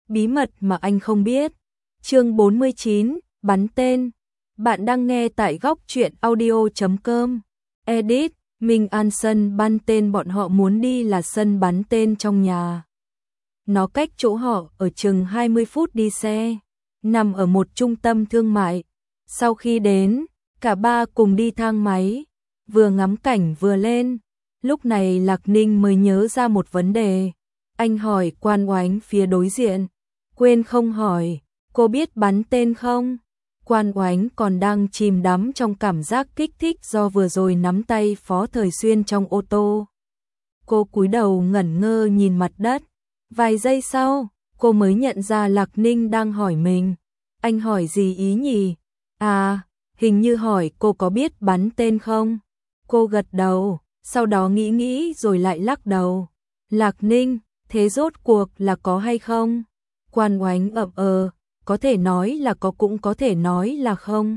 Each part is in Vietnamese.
bí mật mà anh không biết. Chương 49, bắn tên. Bạn đang nghe tại góc truyện audio.com. Edit, Minh An sân bắn tên bọn họ muốn đi là sân bắn tên trong nhà. Nó cách chỗ họ ở chừng 20 phút đi xe, nằm ở một trung tâm thương mại. Sau khi đến, cả ba cùng đi thang máy, vừa ngắm cảnh vừa lên. Lúc này Lạc Ninh mới nhớ ra một vấn đề. Anh hỏi Quan Oánh phía đối diện. Quên không hỏi, cô biết bắn tên không? Quan Oánh còn đang chìm đắm trong cảm giác kích thích do vừa rồi nắm tay Phó Thời Xuyên trong ô tô. Cô cúi đầu ngẩn ngơ nhìn mặt đất. Vài giây sau, cô mới nhận ra Lạc Ninh đang hỏi mình. Anh hỏi gì ý nhỉ? À, hình như hỏi cô có biết bắn tên không? Cô gật đầu, sau đó nghĩ rồi lại lắc đầu. Lạc Ninh, thế rốt cuộc là có hay không? Quan Oánh có thể nói là có cũng có thể nói là không.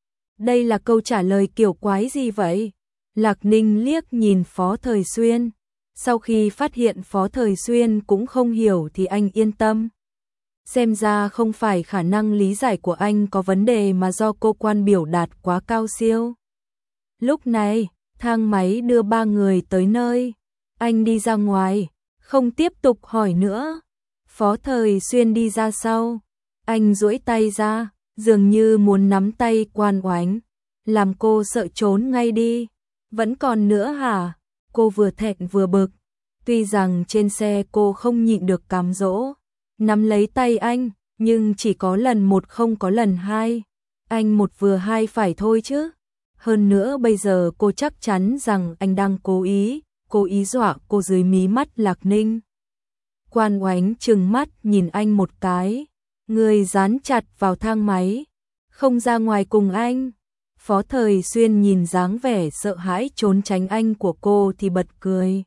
Đây là câu trả lời kiểu quái gì vậy? Lạc Ninh liếc nhìn Phó Thời Xuyên. Sau khi phát hiện Phó Thời Xuyên cũng không hiểu thì anh yên tâm. Xem ra không phải khả năng lý giải của anh có vấn đề mà do cô Quan biểu đạt quá cao siêu. Lúc này, thang máy đưa ba người tới nơi. Anh đi ra ngoài, không tiếp tục hỏi nữa. Phó Thời Xuyên đi ra sau. Anh duỗi tay ra, dường như muốn nắm tay Quan Oánh, làm cô sợ trốn ngay đi. Vẫn còn nữa hả? Cô vừa thẹn vừa bực. Tuy rằng trên xe cô không nhịn được cám dỗ, nắm lấy tay anh, nhưng chỉ có lần một không có lần hai. Anh một vừa hai phải thôi chứ. Hơn nữa bây giờ cô chắc chắn rằng anh đang cố ý dọa cô dưới mí mắt Lạc Ninh. Quan Oánh trừng mắt nhìn anh một cái. Người dán chặt vào thang máy, không ra ngoài cùng anh. Phó Thời Xuyên nhìn dáng vẻ sợ hãi trốn tránh anh của cô thì bật cười.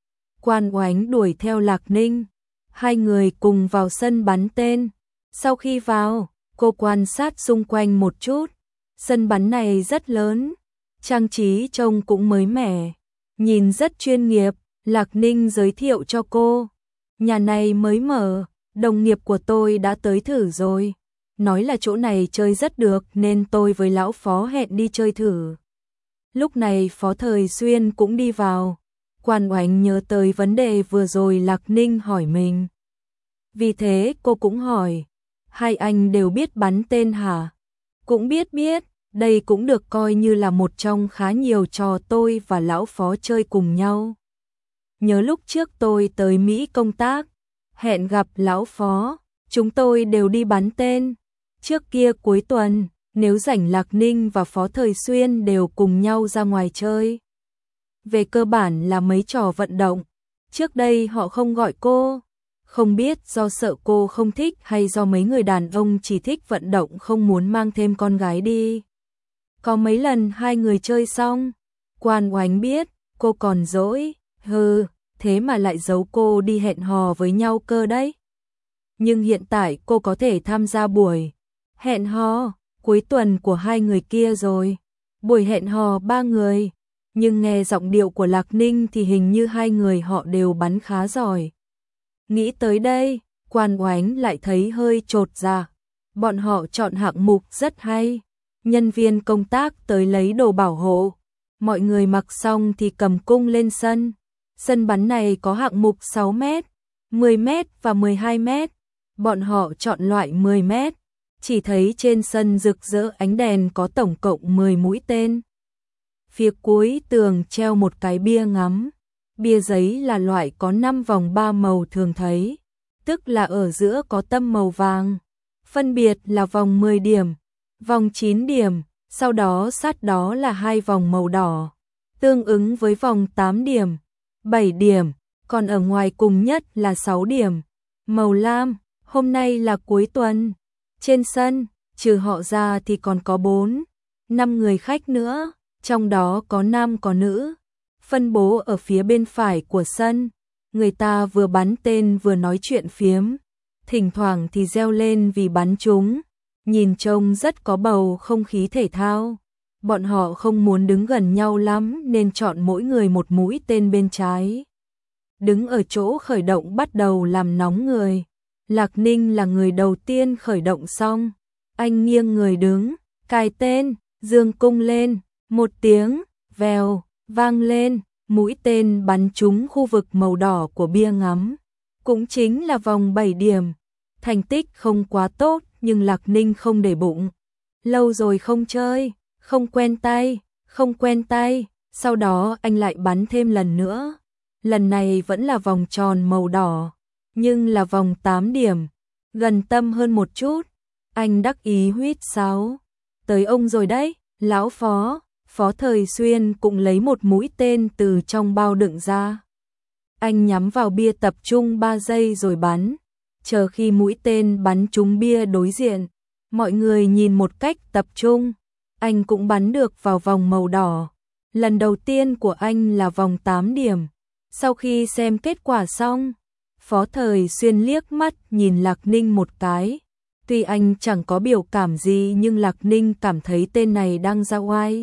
Quan Oánh đuổi theo Lạc Ninh. Hai người cùng vào sân bắn tên. Sau khi vào, cô quan sát xung quanh một chút. Sân bắn này rất lớn, trang trí trông cũng mới mẻ, nhìn rất chuyên nghiệp. Lạc Ninh giới thiệu cho cô. Nhà này mới mở, đồng nghiệp của tôi đã tới thử rồi. Nói là chỗ này chơi rất được nên tôi với lão Phó hẹn đi chơi thử. Lúc này Phó Thời Xuyên cũng đi vào. Quan Oánh nhớ tới vấn đề vừa rồi Lạc Ninh hỏi mình. Vì thế cô cũng hỏi. Hai anh đều biết bắn tên hả? Cũng biết. Đây cũng được coi như là một trong khá nhiều trò tôi và lão Phó chơi cùng nhau. Nhớ lúc trước tôi tới Mỹ công tác, hẹn gặp lão Phó, chúng tôi đều đi bắn tên. Trước kia cuối tuần, nếu rảnh Lạc Ninh và Phó Thời Xuyên đều cùng nhau ra ngoài chơi. Về cơ bản là mấy trò vận động. Trước đây họ không gọi cô, không biết do sợ cô không thích hay do mấy người đàn ông chỉ thích vận động không muốn mang thêm con gái đi. Có mấy lần hai người chơi xong, Quan Oánh biết cô còn dỗi, thế mà lại giấu cô đi hẹn hò với nhau cơ đấy. Nhưng hiện tại cô có thể tham gia buổi hẹn hò cuối tuần của hai người kia rồi. Buổi hẹn hò ba người, nhưng nghe giọng điệu của Lạc Ninh thì hình như hai người họ đều bắn khá giỏi. Nghĩ tới đây, Quan Oánh lại thấy hơi chột dạ. Bọn họ chọn hạng mục rất hay. Nhân viên công tác tới lấy đồ bảo hộ. Mọi người mặc xong thì cầm cung lên sân. Sân bắn này có hạng mục 6 mét, 10 mét và 12 mét. Bọn họ chọn loại 10 mét. Chỉ thấy trên sân rực rỡ ánh đèn có tổng cộng 10 mũi tên. Phía cuối tường treo một cái bia ngắm. Bia giấy là loại có 5 vòng 3 màu thường thấy, tức là ở giữa có tâm màu vàng. Phân biệt là vòng 10 điểm, vòng 9 điểm, sau đó sát đó là 2 vòng màu đỏ, tương ứng với vòng 8 điểm, 7 điểm, còn ở ngoài cùng nhất là 6 điểm, màu lam. Hôm nay là cuối tuần. Trên sân, trừ họ ra thì còn có 4-5 người khách nữa, trong đó có nam có nữ. Phân bố ở phía bên phải của sân, người ta vừa bắn tên vừa nói chuyện phiếm, thỉnh thoảng thì reo lên vì bắn trúng, nhìn trông rất có bầu không khí thể thao. Bọn họ không muốn đứng gần nhau lắm nên chọn mỗi người một mũi tên bên trái. Đứng ở chỗ khởi động bắt đầu làm nóng người. Lạc Ninh là người đầu tiên khởi động xong. Anh nghiêng người đứng, cài tên, dương cung lên, một tiếng, vèo, vang lên, mũi tên bắn trúng khu vực màu đỏ của bia ngắm. Cũng chính là vòng 7 điểm. Thành tích không quá tốt nhưng Lạc Ninh không để bụng. Lâu rồi không chơi, không quen tay. Sau đó anh lại bắn thêm lần nữa. Lần này vẫn là vòng tròn màu đỏ, nhưng là vòng 8 điểm. Gần tâm hơn một chút. Anh đắc ý huýt sáo. Tới ông rồi đấy, lão Phó. Phó Thời Xuyên cũng lấy một mũi tên từ trong bao đựng ra. Anh nhắm vào bia tập trung 3 giây rồi bắn. Chờ khi mũi tên bắn trúng bia đối diện, mọi người nhìn một cách tập trung. Anh cũng bắn được vào vòng màu đỏ. Lần đầu tiên của anh là vòng 8 điểm. Sau khi xem kết quả xong, Phó Thời Xuyên liếc mắt nhìn Lạc Ninh một cái. Tuy anh chẳng có biểu cảm gì nhưng Lạc Ninh cảm thấy tên này đang ra oai.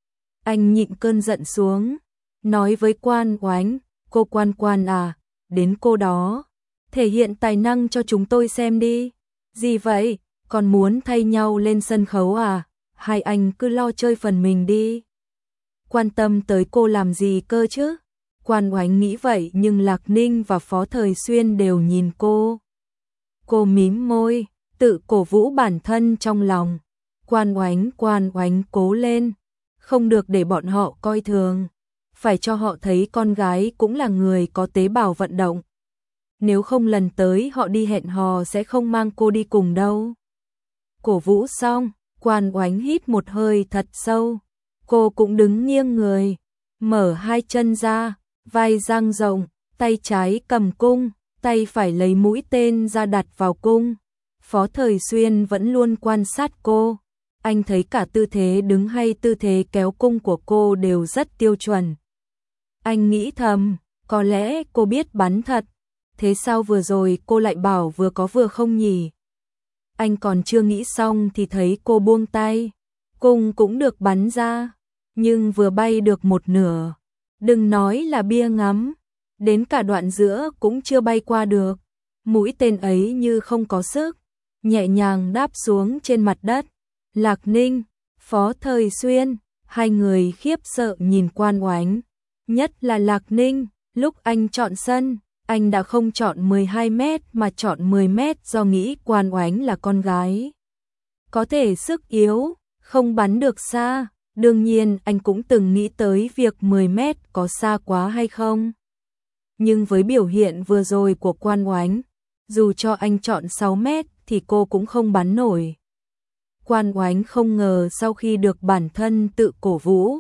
Anh nhịn cơn giận xuống, nói với Quan Oánh, cô Quan à, đến cô đó, thể hiện tài năng cho chúng tôi xem đi. Gì vậy, còn muốn thay nhau lên sân khấu à? Hai anh cứ lo chơi phần mình đi. Quan tâm tới cô làm gì cơ chứ? Quan Oánh nghĩ vậy nhưng Lạc Ninh và Phó Thời Xuyên đều nhìn cô. Cô mím môi, tự cổ vũ bản thân trong lòng. Quan Oánh cố lên, không được để bọn họ coi thường. Phải cho họ thấy con gái cũng là người có tế bào vận động. Nếu không lần tới họ đi hẹn hò sẽ không mang cô đi cùng đâu. Cổ vũ xong, Quan Oánh hít một hơi thật sâu. Cô cũng đứng nghiêng người, mở hai chân ra, vai dang rộng, tay trái cầm cung, tay phải lấy mũi tên ra đặt vào cung. Phó Thời Xuyên vẫn luôn quan sát cô. Anh thấy cả tư thế đứng hay tư thế kéo cung của cô đều rất tiêu chuẩn. Anh nghĩ thầm, có lẽ cô biết bắn thật. Thế sao vừa rồi cô lại bảo vừa có vừa không nhỉ? Anh còn chưa nghĩ xong thì thấy cô buông tay. Cung cũng được bắn ra, nhưng vừa bay được một nửa. Đừng nói là bia ngắm, đến cả đoạn giữa cũng chưa bay qua được. Mũi tên ấy như không có sức, nhẹ nhàng đáp xuống trên mặt đất. Lạc Ninh, Phó Thời Xuyên, hai người khiếp sợ nhìn Quan Oánh. Nhất là Lạc Ninh, lúc anh chọn sân, anh đã không chọn 12 mét mà chọn 10 mét do nghĩ Quan Oánh là con gái. Có thể sức yếu, không bắn được xa. Đương nhiên anh cũng từng nghĩ tới việc 10 mét có xa quá hay không. Nhưng với biểu hiện vừa rồi của Quan Oánh, dù cho anh chọn 6 mét thì cô cũng không bắn nổi. Quan Oánh không ngờ sau khi được bản thân tự cổ vũ,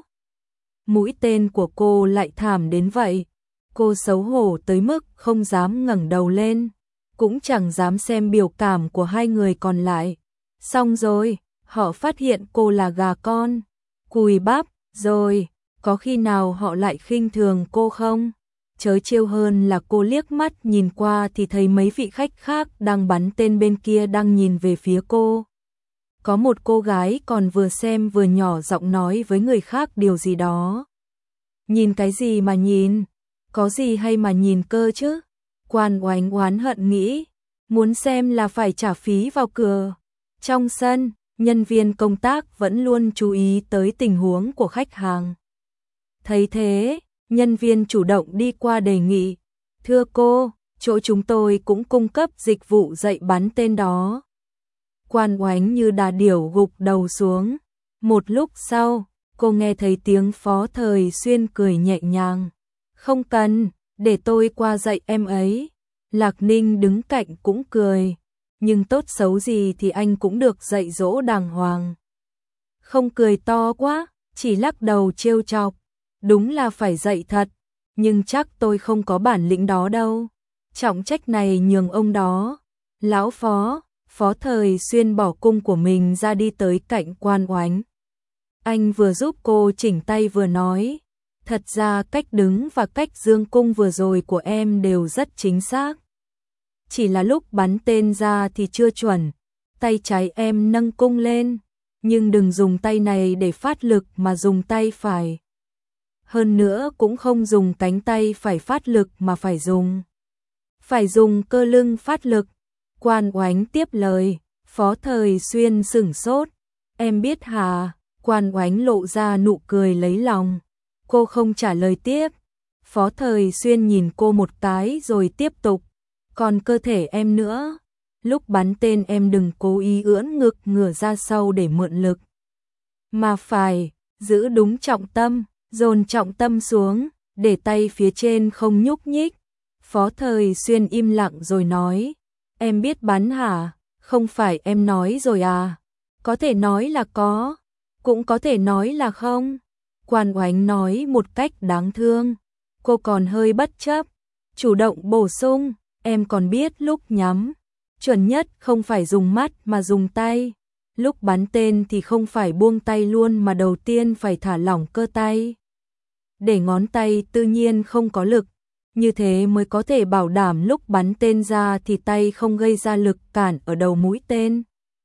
mũi tên của cô lại thảm đến vậy. Cô xấu hổ tới mức không dám ngẩng đầu lên, cũng chẳng dám xem biểu cảm của hai người còn lại. Xong rồi, họ phát hiện cô là gà con, cùi bắp, rồi, có khi nào họ lại khinh thường cô không? Chớ trêu hơn là cô liếc mắt nhìn qua thì thấy mấy vị khách khác đang bắn tên bên kia đang nhìn về phía cô. Có một cô gái còn vừa xem vừa nhỏ giọng nói với người khác điều gì đó. Nhìn cái gì mà nhìn? Có gì hay mà nhìn cơ chứ? Quan Oánh oán hận nghĩ, muốn xem là phải trả phí vào cửa. Trong sân, nhân viên công tác vẫn luôn chú ý tới tình huống của khách hàng. Thấy thế, nhân viên chủ động đi qua đề nghị, thưa cô, chỗ chúng tôi cũng cung cấp dịch vụ dạy bắn tên đó. Quan Oánh như đà điểu gục đầu xuống. Một lúc sau, cô nghe thấy tiếng Phó Thời Xuyên cười nhẹ nhàng. Không cần, để tôi qua dạy em ấy. Lạc Ninh đứng cạnh cũng cười. Nhưng tốt xấu gì thì anh cũng được dạy dỗ đàng hoàng. Không cười to quá, chỉ lắc đầu trêu chọc. Đúng là phải dạy thật, nhưng chắc tôi không có bản lĩnh đó đâu. Trọng trách này nhường ông đó. Lão Phó, Phó Thời Xuyên bỏ cung của mình ra đi tới cạnh Quan Oánh. Anh vừa giúp cô chỉnh tay vừa nói, thật ra cách đứng và cách dương cung vừa rồi của em đều rất chính xác. Chỉ là lúc bắn tên ra thì chưa chuẩn, tay trái em nâng cung lên, nhưng đừng dùng tay này để phát lực mà dùng tay phải. Hơn nữa cũng không dùng cánh tay phải phát lực mà phải dùng cơ lưng phát lực. Quan Oánh tiếp lời, Phó Thời Xuyên sửng sốt. Em biết hả? Quan Oánh lộ ra nụ cười lấy lòng. Cô không trả lời tiếp. Phó Thời Xuyên nhìn cô một cái rồi tiếp tục. Còn cơ thể em nữa. Lúc bắn tên em đừng cố ý ưỡn ngực ngửa ra sau để mượn lực. Mà phải giữ đúng trọng tâm, dồn trọng tâm xuống, để tay phía trên không nhúc nhích. Phó Thời Xuyên im lặng rồi nói. Em biết bắn hả? Không phải em nói rồi à? Có thể nói là có, cũng có thể nói là không. Quan Oánh nói một cách đáng thương. Cô còn hơi bất chấp, chủ động bổ sung, em còn biết lúc nhắm, chuẩn nhất không phải dùng mắt mà dùng tay. Lúc bắn tên thì không phải buông tay luôn mà đầu tiên phải thả lỏng cơ tay. Để ngón tay tự nhiên không có lực, như thế mới có thể bảo đảm lúc bắn tên ra thì tay không gây ra lực cản ở đầu mũi tên,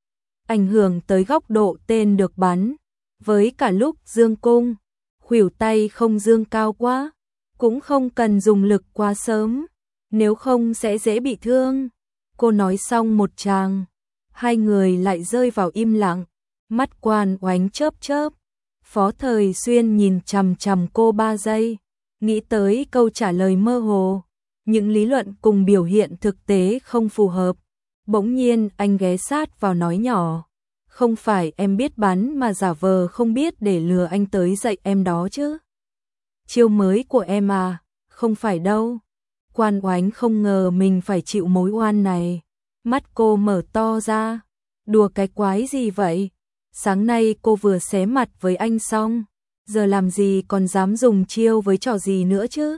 ảnh hưởng tới góc độ tên được bắn. Với cả lúc dương cung, khuỷu tay không dương cao quá, cũng không cần dùng lực quá sớm, nếu không sẽ dễ bị thương. Cô nói xong một tràng, hai người lại rơi vào im lặng, mắt Quan Oánh chớp chớp. Phó Thời Xuyên nhìn chằm chằm cô 3 giây, nghĩ tới câu trả lời mơ hồ, những lý luận cùng biểu hiện thực tế không phù hợp. Bỗng nhiên anh ghé sát vào nói nhỏ, không phải em biết bắn mà giả vờ không biết để lừa anh tới dạy em đó chứ. Chiêu mới của em à? Không phải đâu. Quan Oánh không ngờ mình phải chịu mối oan này. Mắt cô mở to ra. Đùa cái quái gì vậy? Sáng nay cô vừa xé mặt với anh xong, giờ làm gì còn dám dùng chiêu với trò gì nữa chứ?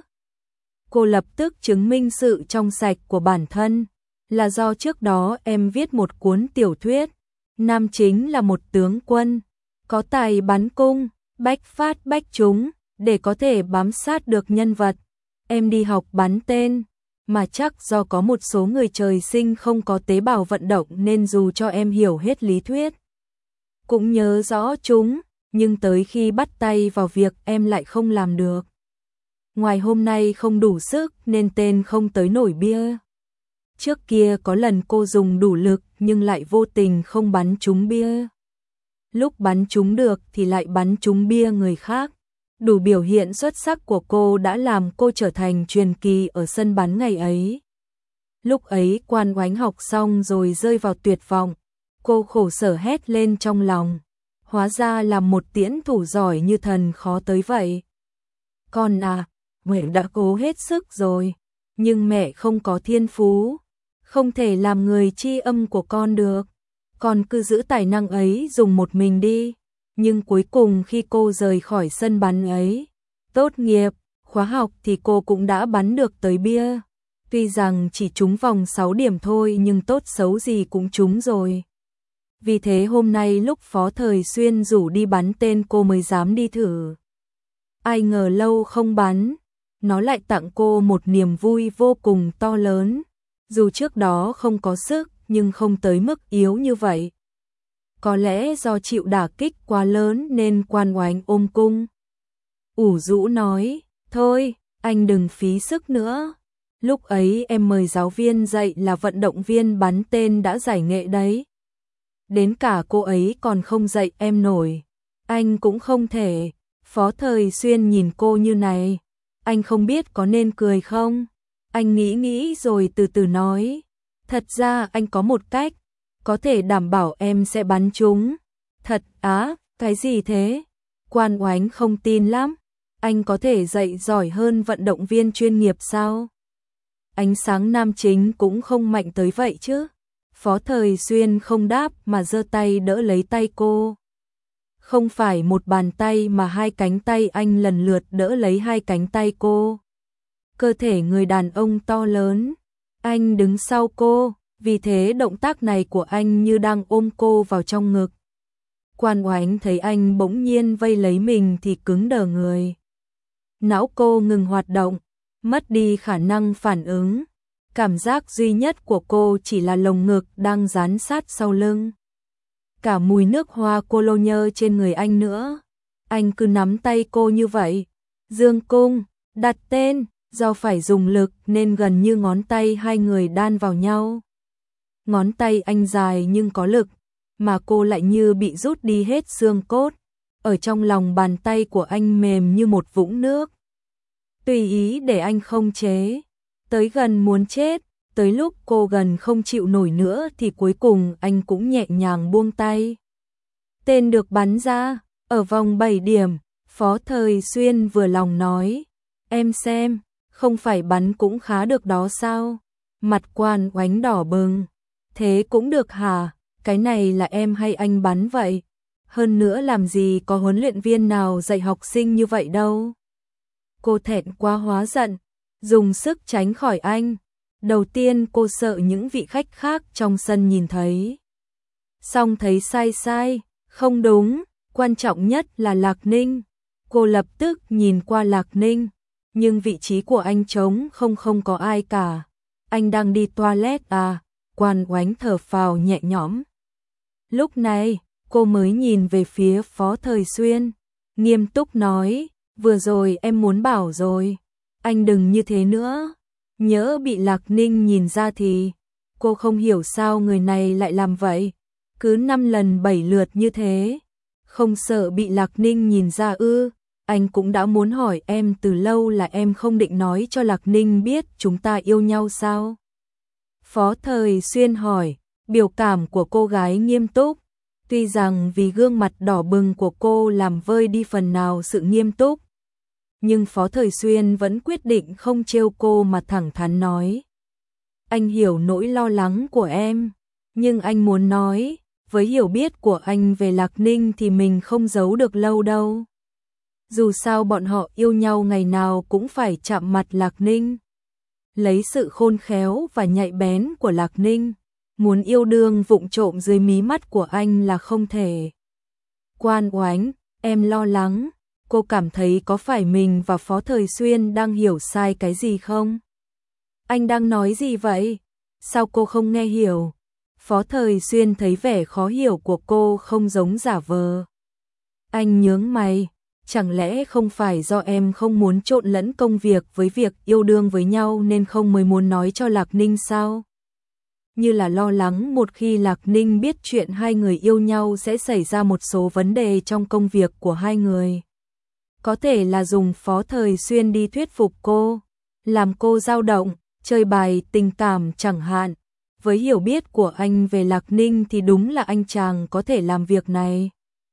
Cô lập tức chứng minh sự trong sạch của bản thân, là do trước đó em viết một cuốn tiểu thuyết, nam chính là một tướng quân, có tài bắn cung, bách phát bách trúng, để có thể bám sát được nhân vật. Em đi học bắn tên, mà chắc do có một số người trời sinh không có tế bào vận động nên dù cho em hiểu hết lý thuyết, cũng nhớ rõ chúng, nhưng tới khi bắt tay vào việc em lại không làm được. Ngoài hôm nay không đủ sức nên tên không tới nổi bia. Trước kia có lần cô dùng đủ lực nhưng lại vô tình không bắn trúng bia. Lúc bắn trúng được thì lại bắn trúng bia người khác. Đủ biểu hiện xuất sắc của cô đã làm cô trở thành truyền kỳ ở sân bắn ngày ấy. Lúc ấy Quan Oánh học xong rồi rơi vào tuyệt vọng. Cô khổ sở hét lên trong lòng. Hóa ra là một tiễn thủ giỏi như thần khó tới vậy. Con à, mẹ đã cố hết sức rồi, nhưng mẹ không có thiên phú, không thể làm người tri âm của con được. Con cứ giữ tài năng ấy dùng một mình đi. Nhưng cuối cùng khi cô rời khỏi sân bắn ấy, tốt nghiệp, khóa học thì cô cũng đã bắn được tới bia. Tuy rằng chỉ trúng vòng 6 điểm thôi nhưng tốt xấu gì cũng trúng rồi. Vì thế hôm nay lúc Phó Thời Xuyên rủ đi bắn tên cô mới dám đi thử. Ai ngờ lâu không bắn, nó lại tặng cô một niềm vui vô cùng to lớn. Dù trước đó không có sức nhưng không tới mức yếu như vậy. Có lẽ do chịu đả kích quá lớn nên Quan Oánh ôm cung. Ủ rũ nói, thôi, anh đừng phí sức nữa. Lúc ấy em mời giáo viên dạy là vận động viên bắn tên đã giải nghệ đấy. Đến cả cô ấy còn không dạy em nổi. Anh cũng không thể. Phó Thời Xuyên nhìn cô như này. Anh không biết có nên cười không? Anh nghĩ rồi từ từ nói. Thật ra anh có một cách, có thể đảm bảo em sẽ bắn trúng. Thật á, cái gì thế? Quan Oánh không tin lắm. Anh có thể dạy giỏi hơn vận động viên chuyên nghiệp sao? Ánh sáng nam chính cũng không mạnh tới vậy chứ. Phó Thời Xuyên không đáp mà giơ tay đỡ lấy tay cô. Không phải một bàn tay mà hai cánh tay anh lần lượt đỡ lấy hai cánh tay cô. Cơ thể người đàn ông to lớn. Anh đứng sau cô, vì thế động tác này của anh như đang ôm cô vào trong ngực. Quan Oánh thấy anh bỗng nhiên vây lấy mình thì cứng đờ người. Não cô ngừng hoạt động, mất đi khả năng phản ứng. Cảm giác duy nhất của cô chỉ là lồng ngực đang dán sát sau lưng. Cả mùi nước hoa cologne trên người anh nữa. Anh cứ nắm tay cô như vậy. Dương cung, đặt tên, do phải dùng lực nên gần như ngón tay hai người đan vào nhau. ngón tay anh dài nhưng có lực, mà cô lại như bị rút đi hết xương cốt. Ở trong lòng bàn tay của anh mềm như một vũng nước. Tùy ý để anh không chế, tới gần muốn chết, tới lúc cô gần không chịu nổi nữa thì cuối cùng anh cũng nhẹ nhàng buông tay. Tên được bắn ra, ở vòng 7 điểm, Phó Thời Xuyên vừa lòng nói, em xem, không phải bắn cũng khá được đó sao? Mặt Quan Oánh đỏ bừng, thế cũng được hả? Cái này là em hay anh bắn vậy? Hơn nữa làm gì có huấn luyện viên nào dạy học sinh như vậy đâu. Cô thẹn quá hóa giận, dùng sức tránh khỏi anh. Đầu tiên cô sợ những vị khách khác trong sân nhìn thấy. Xong thấy sai, không đúng, quan trọng nhất là Lạc Ninh. Cô lập tức nhìn qua Lạc Ninh, nhưng vị trí của anh trống không có ai cả. Anh đang đi toilet à? Quan Oánh thở phào nhẹ nhõm. Lúc này, cô mới nhìn về phía Phó Thời Xuyên, nghiêm túc nói, vừa rồi em muốn bảo rồi, anh đừng như thế nữa, nhỡ bị Lạc Ninh nhìn ra thì, cô không hiểu sao người này lại làm vậy, cứ 5 lần 7 lượt như thế, không sợ bị Lạc Ninh nhìn ra ư? Anh cũng đã muốn hỏi em từ lâu là em không định nói cho Lạc Ninh biết chúng ta yêu nhau sao? Phó Thời Xuyên hỏi, biểu cảm của cô gái nghiêm túc. Tuy rằng vì gương mặt đỏ bừng của cô làm vơi đi phần nào sự nghiêm túc, nhưng Phó Thời Xuyên vẫn quyết định không trêu cô mà thẳng thắn nói. Anh hiểu nỗi lo lắng của em, nhưng anh muốn nói, với hiểu biết của anh về Lạc Ninh thì mình không giấu được lâu đâu. Dù sao bọn họ yêu nhau ngày nào cũng phải chạm mặt Lạc Ninh. Lấy sự khôn khéo và nhạy bén của Lạc Ninh, muốn yêu đương vụng trộm dưới mí mắt của anh là không thể. Quan Oánh, em lo lắng, cô cảm thấy có phải mình và Phó Thời Xuyên đang hiểu sai cái gì không? Anh đang nói gì vậy? Sao cô không nghe hiểu? Phó Thời Xuyên thấy vẻ khó hiểu của cô không giống giả vờ. Anh nhướng mày, chẳng lẽ không phải do em không muốn trộn lẫn công việc với việc yêu đương với nhau nên không mới muốn nói cho Lạc Ninh sao? Như là lo lắng một khi Lạc Ninh biết chuyện hai người yêu nhau sẽ xảy ra một số vấn đề trong công việc của hai người. Có thể là dùng Phó Thời Xuyên đi thuyết phục cô, làm cô dao động, chơi bài tình cảm chẳng hạn. Với hiểu biết của anh về Lạc Ninh thì đúng là anh chàng có thể làm việc này.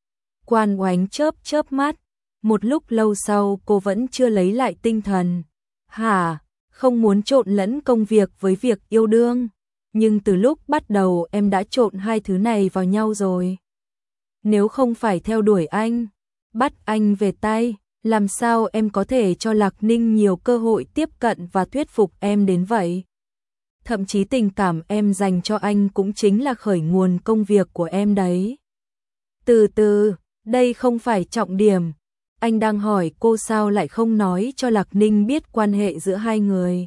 Quan Oánh chớp mắt, một lúc lâu sau cô vẫn chưa lấy lại tinh thần. Hả, không muốn trộn lẫn công việc với việc yêu đương, nhưng từ lúc bắt đầu em đã trộn hai thứ này vào nhau rồi. Nếu không phải theo đuổi anh, bắt anh về tay, làm sao em có thể cho Lạc Ninh nhiều cơ hội tiếp cận và thuyết phục em đến vậy? Thậm chí tình cảm em dành cho anh cũng chính là khởi nguồn công việc của em đấy. Từ từ, đây không phải trọng điểm. Anh đang hỏi cô sao lại không nói cho Lạc Ninh biết quan hệ giữa hai người.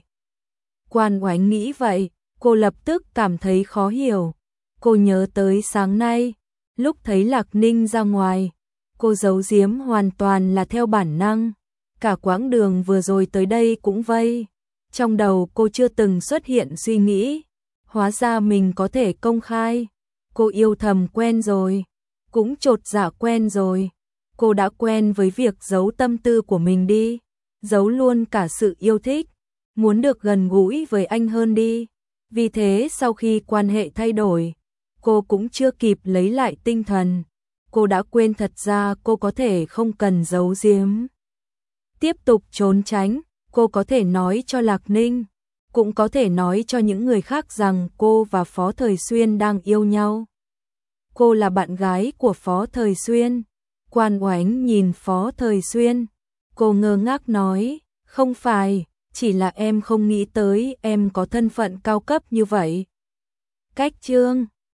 Quan Oánh nghĩ vậy, cô lập tức cảm thấy khó hiểu. Cô nhớ tới sáng nay, lúc thấy Lạc Ninh ra ngoài, cô giấu giếm hoàn toàn là theo bản năng. Cả quãng đường vừa rồi tới đây cũng vây. Trong đầu cô chưa từng xuất hiện suy nghĩ, hóa ra mình có thể công khai. Cô yêu thầm quen rồi, cũng chột dạ quen rồi. Cô đã quen với việc giấu tâm tư của mình đi, giấu luôn cả sự yêu thích, muốn được gần gũi với anh hơn đi. Vì thế sau khi quan hệ thay đổi, cô cũng chưa kịp lấy lại tinh thần. Cô đã quên thật ra cô có thể không cần giấu giếm. Tiếp tục trốn tránh, cô có thể nói cho Lạc Ninh, cũng có thể nói cho những người khác rằng cô và Phó Thời Xuyên đang yêu nhau. Cô là bạn gái của Phó Thời Xuyên. Quan Oánh nhìn Phó Thời Xuyên, cô ngơ ngác nói, không phải, chỉ là em không nghĩ tới em có thân phận cao cấp như vậy. Cách chương